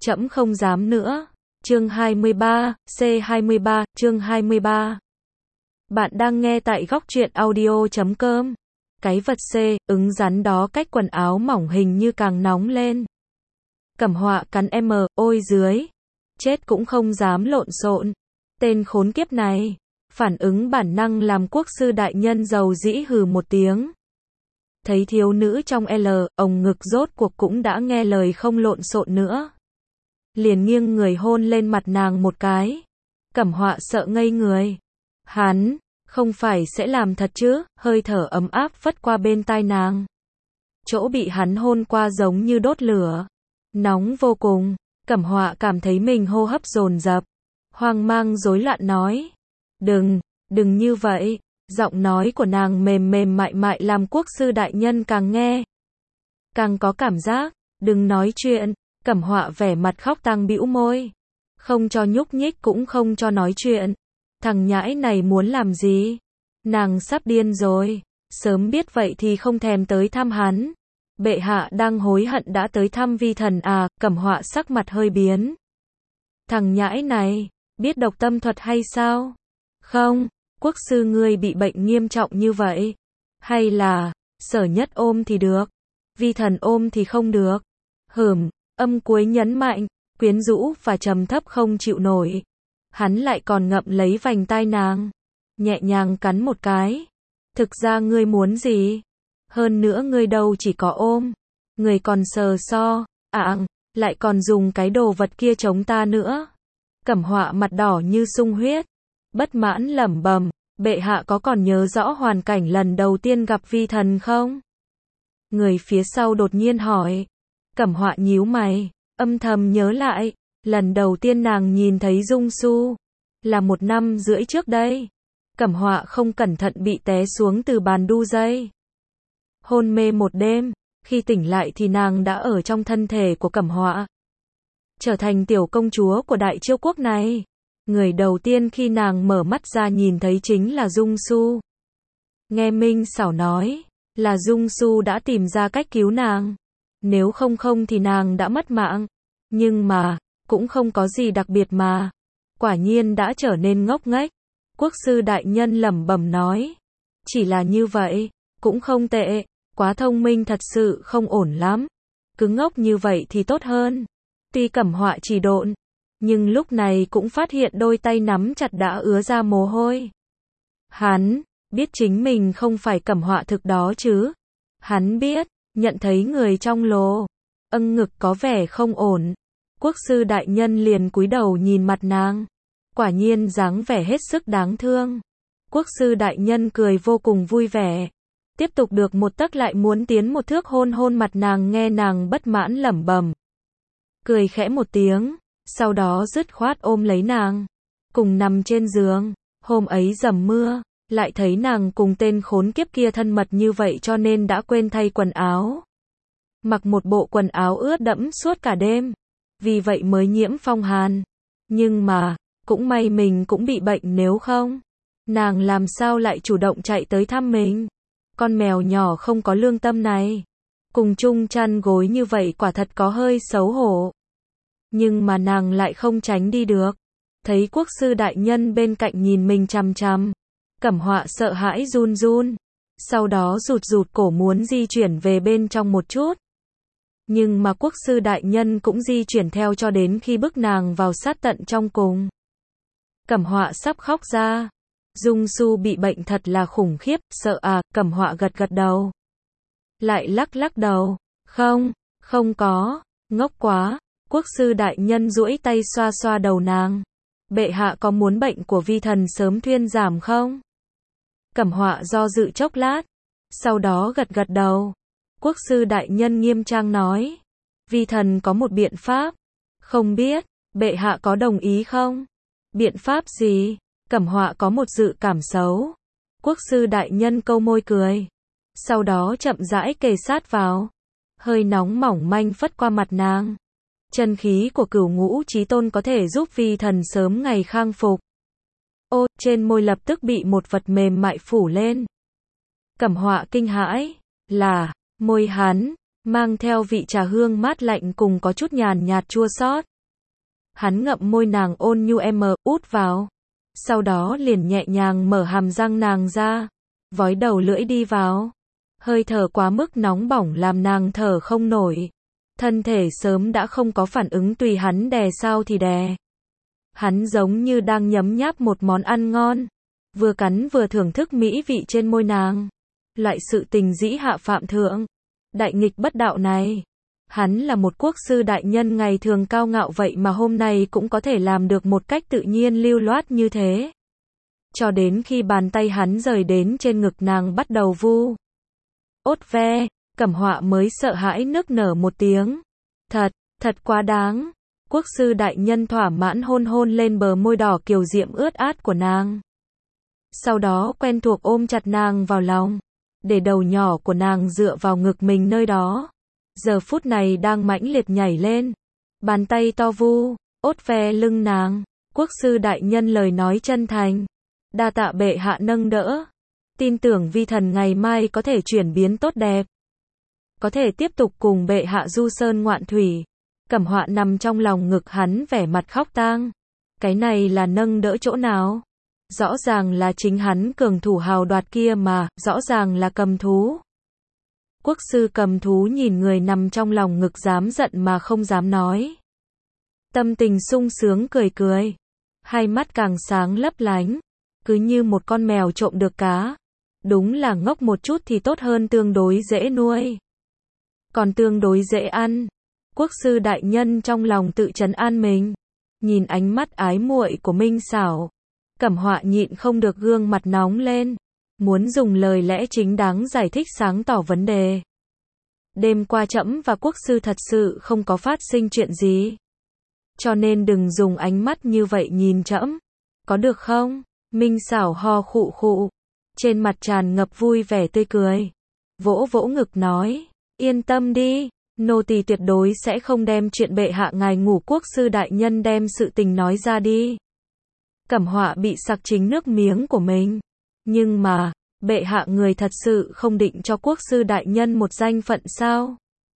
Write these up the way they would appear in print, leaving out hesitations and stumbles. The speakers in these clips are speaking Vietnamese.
Trẫm không dám nữa. Chương 23, C23, chương 23. Bạn đang nghe tại góc truyện audio.com. Cái vật C, ứng rắn đó cách quần áo mỏng hình như càng nóng lên. Cẩm Họa cắn M, ôi dưới. Chết cũng không dám lộn xộn. Tên khốn kiếp này. Phản ứng bản năng làm quốc sư đại nhân dầu dĩ hừ một tiếng. Thấy thiếu nữ trong L, ông ngực rốt cuộc cũng đã nghe lời không lộn xộn nữa. Liền nghiêng người hôn lên mặt nàng một cái. Cẩm Họa sợ ngây người. Hắn, không phải sẽ làm thật chứ? Hơi thở ấm áp phất qua bên tai nàng. Chỗ bị hắn hôn qua giống như đốt lửa. Nóng vô cùng. Cẩm Họa cảm thấy mình hô hấp dồn dập. Hoang mang rối loạn nói. Đừng như vậy. Giọng nói của nàng mềm mềm mại mại làm quốc sư đại nhân càng nghe càng có cảm giác. Đừng nói chuyện. Cẩm Họa vẻ mặt khóc tang bĩu môi. Không cho nhúc nhích cũng không cho nói chuyện. Thằng nhãi này muốn làm gì? Nàng sắp điên rồi. Sớm biết vậy thì không thèm tới thăm hắn. Bệ hạ đang hối hận đã tới thăm vi thần à? Cẩm Họa sắc mặt hơi biến. Thằng nhãi này, biết độc tâm thuật hay sao? Không, quốc sư ngươi bị bệnh nghiêm trọng như vậy. Hay là, Sở Nhất ôm thì được. Vi thần ôm thì không được. Âm cuối nhấn mạnh, quyến rũ và trầm thấp không chịu nổi. Hắn lại còn ngậm lấy vành tai nàng. Nhẹ nhàng cắn một cái. Thực ra ngươi muốn gì? Hơn nữa ngươi đâu chỉ có ôm. Ngươi còn sờ so. Lại còn dùng cái đồ vật kia chống ta nữa. Cẩm Họa mặt đỏ như sung huyết. Bất mãn lẩm bẩm. Bệ hạ có còn nhớ rõ hoàn cảnh lần đầu tiên gặp vi thần không? Người phía sau đột nhiên hỏi. Cẩm Họa nhíu mày, âm thầm nhớ lại, lần đầu tiên nàng nhìn thấy Dung Su, là 1 năm rưỡi trước đây. Cẩm Họa không cẩn thận bị té xuống từ bàn đu dây. Hôn mê 1 đêm, khi tỉnh lại thì nàng đã ở trong thân thể của Cẩm Họa. Trở thành tiểu công chúa của Đại Chiêu quốc này. Người đầu tiên khi nàng mở mắt ra nhìn thấy chính là Dung Su. Nghe Minh Xảo nói, là Dung Su đã tìm ra cách cứu nàng. Nếu không thì nàng đã mất mạng. Nhưng mà, cũng không có gì đặc biệt mà. Quả nhiên đã trở nên ngốc nghếch. Quốc sư đại nhân lẩm bẩm nói. Chỉ là như vậy, cũng không tệ. Quá thông minh thật sự không ổn lắm. Cứ ngốc như vậy thì tốt hơn. Tuy Cẩm Họa chỉ độn, nhưng lúc này cũng phát hiện đôi tay nắm chặt đã ứa ra mồ hôi. Hắn biết chính mình không phải Cẩm Họa thực đó chứ. Hắn biết. Nhận thấy người trong lồ ngực có vẻ không ổn. Quốc sư đại nhân liền cúi đầu nhìn mặt nàng. Quả nhiên dáng vẻ hết sức đáng thương. Quốc sư đại nhân cười vô cùng vui vẻ. Tiếp tục được 1 tấc lại muốn tiến 1 thước hôn mặt nàng nghe nàng bất mãn lẩm bẩm. Cười khẽ một tiếng. Sau đó dứt khoát ôm lấy nàng. Cùng nằm trên giường. Hôm ấy dầm mưa. Lại thấy nàng cùng tên khốn kiếp kia thân mật như vậy cho nên đã quên thay quần áo. Mặc một bộ quần áo ướt đẫm suốt cả đêm. Vì vậy mới nhiễm phong hàn. Nhưng mà, cũng may mình cũng bị bệnh nếu không. Nàng làm sao lại chủ động chạy tới thăm mình. Con mèo nhỏ không có lương tâm này. Cùng chung chăn gối như vậy quả thật có hơi xấu hổ. Nhưng mà nàng lại không tránh đi được. Thấy quốc sư đại nhân bên cạnh nhìn mình chằm chằm. Cẩm Họa sợ hãi run run. Sau đó rụt cổ muốn di chuyển về bên trong một chút. Nhưng mà quốc sư đại nhân cũng di chuyển theo cho đến khi bức nàng vào sát tận trong cùng. Cẩm Họa sắp khóc ra. Dung Su bị bệnh thật là khủng khiếp, sợ à? Cẩm Họa gật đầu. Lại lắc đầu. Không có, ngốc quá. Quốc sư đại nhân duỗi tay xoa xoa đầu nàng. Bệ hạ có muốn bệnh của vi thần sớm thuyên giảm không? Cẩm Họa do dự chốc lát. Sau đó gật đầu. Quốc sư đại nhân nghiêm trang nói. Vi thần có một biện pháp. Không biết, bệ hạ có đồng ý không? Biện pháp gì? Cẩm Họa có một dự cảm xấu. Quốc sư đại nhân câu môi cười. Sau đó chậm rãi kề sát vào. Hơi nóng mỏng manh phất qua mặt nàng. Chân khí của Cửu Ngũ Chí Tôn có thể giúp vi thần sớm ngày khang phục. Trên môi lập tức bị một vật mềm mại phủ lên. Cẩm Họa kinh hãi, là môi hắn, mang theo vị trà hương mát lạnh cùng có chút nhàn nhạt chua xót. Hắn ngậm môi nàng ôn nhu út vào. Sau đó liền nhẹ nhàng mở hàm răng nàng ra, vói đầu lưỡi đi vào. Hơi thở quá mức nóng bỏng làm nàng thở không nổi. Thân thể sớm đã không có phản ứng tùy hắn đè sao thì đè. Hắn giống như đang nhấm nháp một món ăn ngon, vừa cắn vừa thưởng thức mỹ vị trên môi nàng. Loại sự tình dĩ hạ phạm thượng, đại nghịch bất đạo này. Hắn là một quốc sư đại nhân ngày thường cao ngạo vậy mà hôm nay cũng có thể làm được một cách tự nhiên lưu loát như thế. Cho đến khi bàn tay hắn rời đến trên ngực nàng bắt đầu vu ốt ve, Cẩm Họa mới sợ hãi nức nở một tiếng. Thật quá đáng. Quốc sư đại nhân thỏa mãn hôn hôn lên bờ môi đỏ kiều diễm ướt át của nàng. Sau đó quen thuộc ôm chặt nàng vào lòng, để đầu nhỏ của nàng dựa vào ngực mình nơi đó. Giờ phút này đang mãnh liệt nhảy lên. Bàn tay to vu ốt ve lưng nàng. Quốc sư đại nhân lời nói chân thành. Đa tạ bệ hạ nâng đỡ. Tin tưởng vi thần ngày mai có thể chuyển biến tốt đẹp. Có thể tiếp tục cùng bệ hạ du sơn ngoạn thủy. Cẩm Họa nằm trong lòng ngực hắn vẻ mặt khóc tang. Cái này là nâng đỡ chỗ nào? Rõ ràng là chính hắn cường thủ hào đoạt kia mà, rõ ràng là cầm thú. Quốc sư cầm thú nhìn người nằm trong lòng ngực dám giận mà không dám nói. Tâm tình sung sướng cười cười. Hai mắt càng sáng lấp lánh. Cứ như một con mèo trộm được cá. Đúng là ngốc một chút thì tốt hơn tương đối dễ nuôi. Còn tương đối dễ ăn. Quốc sư đại nhân trong lòng tự trấn an mình. Nhìn ánh mắt ái muội của Minh Xảo. Cẩm Họa nhịn không được gương mặt nóng lên. Muốn dùng lời lẽ chính đáng giải thích sáng tỏ vấn đề. Đêm qua trẫm và quốc sư thật sự không có phát sinh chuyện gì. Cho nên đừng dùng ánh mắt như vậy nhìn trẫm. Có được không? Minh Xảo ho khụ khụ. Trên mặt tràn ngập vui vẻ tươi cười. Vỗ vỗ ngực nói. Yên tâm đi. Nô tỳ tuyệt đối sẽ không đem chuyện bệ hạ ngài ngủ quốc sư đại nhân đem sự tình nói ra đi. Cẩm Họa bị sặc chính nước miếng của mình. Nhưng mà, bệ hạ người thật sự không định cho quốc sư đại nhân một danh phận sao?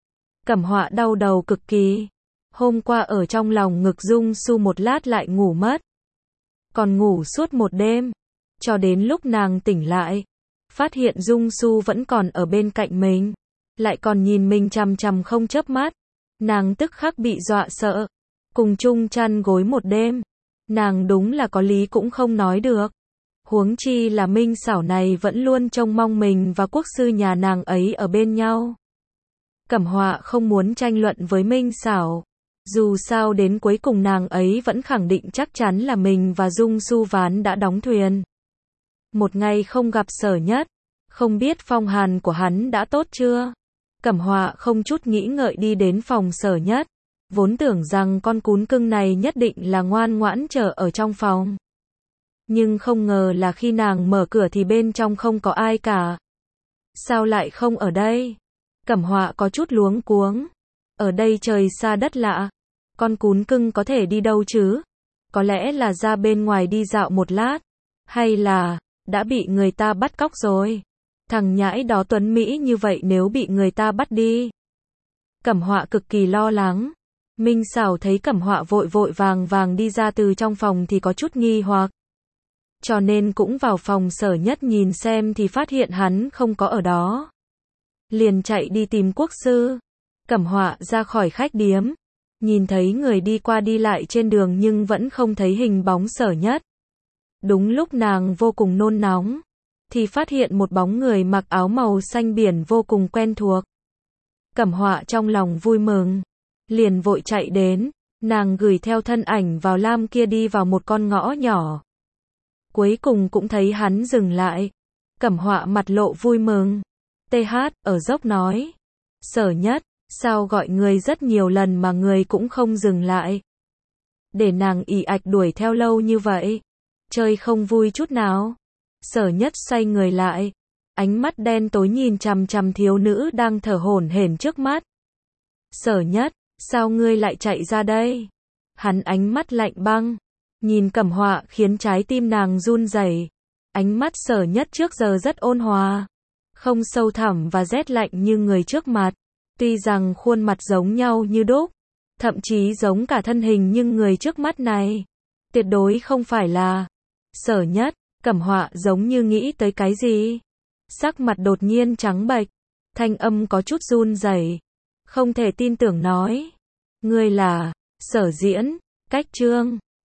Cẩm Họa đau đầu cực kỳ. Hôm qua ở trong lòng ngực Dung Su một lát lại ngủ mất. Còn ngủ suốt một đêm. Cho đến lúc nàng tỉnh lại. Phát hiện Dung Su vẫn còn ở bên cạnh mình. Lại còn nhìn mình chằm chằm không chớp mắt. Nàng tức khắc bị dọa sợ. Cùng chung chăn gối một đêm. Nàng đúng là có lý cũng không nói được. Huống chi là Minh Xảo này vẫn luôn trông mong mình và quốc sư nhà nàng ấy ở bên nhau. Cẩm Họa không muốn tranh luận với Minh Xảo. Dù sao đến cuối cùng nàng ấy vẫn khẳng định chắc chắn là mình và Dung Su Ván đã đóng thuyền. Một ngày không gặp Sở Nhất. Không biết phong hàn của hắn đã tốt chưa? Cẩm Họa không chút nghĩ ngợi đi đến phòng Sở Nhất. Vốn tưởng rằng con cún cưng này nhất định là ngoan ngoãn chờ ở trong phòng. Nhưng không ngờ là khi nàng mở cửa thì bên trong không có ai cả. Sao lại không ở đây? Cẩm Họa có chút luống cuống. Ở đây trời xa đất lạ. Con cún cưng có thể đi đâu chứ? Có lẽ là ra bên ngoài đi dạo một lát. Hay là, đã bị người ta bắt cóc rồi. Thằng nhãi đó tuấn Mỹ như vậy nếu bị người ta bắt đi. Cẩm Họa cực kỳ lo lắng. Minh Xảo thấy Cẩm Họa vội vội vàng vàng đi ra từ trong phòng thì có chút nghi hoặc. Cho nên cũng vào phòng Sở Nhất nhìn xem thì phát hiện hắn không có ở đó. Liền chạy đi tìm quốc sư. Cẩm Họa ra khỏi khách điếm. Nhìn thấy người đi qua đi lại trên đường nhưng vẫn không thấy hình bóng Sở Nhất. Đúng lúc nàng vô cùng nôn nóng. Thì phát hiện một bóng người mặc áo màu xanh biển vô cùng quen thuộc. Cẩm Họa trong lòng vui mừng. Liền vội chạy đến. Nàng gửi theo thân ảnh vào lam kia đi vào một con ngõ nhỏ. Cuối cùng cũng thấy hắn dừng lại. Cẩm Họa mặt lộ vui mừng. TH, ở dốc nói. Sở Nhất, sao gọi người rất nhiều lần mà người cũng không dừng lại. Để nàng ì ạch đuổi theo lâu như vậy. Chơi không vui chút nào. Sở Nhất xoay người lại. Ánh mắt đen tối nhìn chằm chằm thiếu nữ đang thở hổn hển trước mắt. Sở Nhất, sao ngươi lại chạy ra đây? Hắn ánh mắt lạnh băng. Nhìn Cẩm Họa khiến trái tim nàng run rẩy. Ánh mắt Sở Nhất trước giờ rất ôn hòa. Không sâu thẳm và rét lạnh như người trước mặt. Tuy rằng khuôn mặt giống nhau như đúc. thậm chí giống cả thân hình nhưng người trước mắt này tuyệt đối không phải là Sở Nhất. Cẩm Họa giống như nghĩ tới cái gì, sắc mặt đột nhiên trắng bệch, thanh âm có chút run rẩy, không thể tin tưởng nói, ngươi là Sở Diễn, Cách Trương.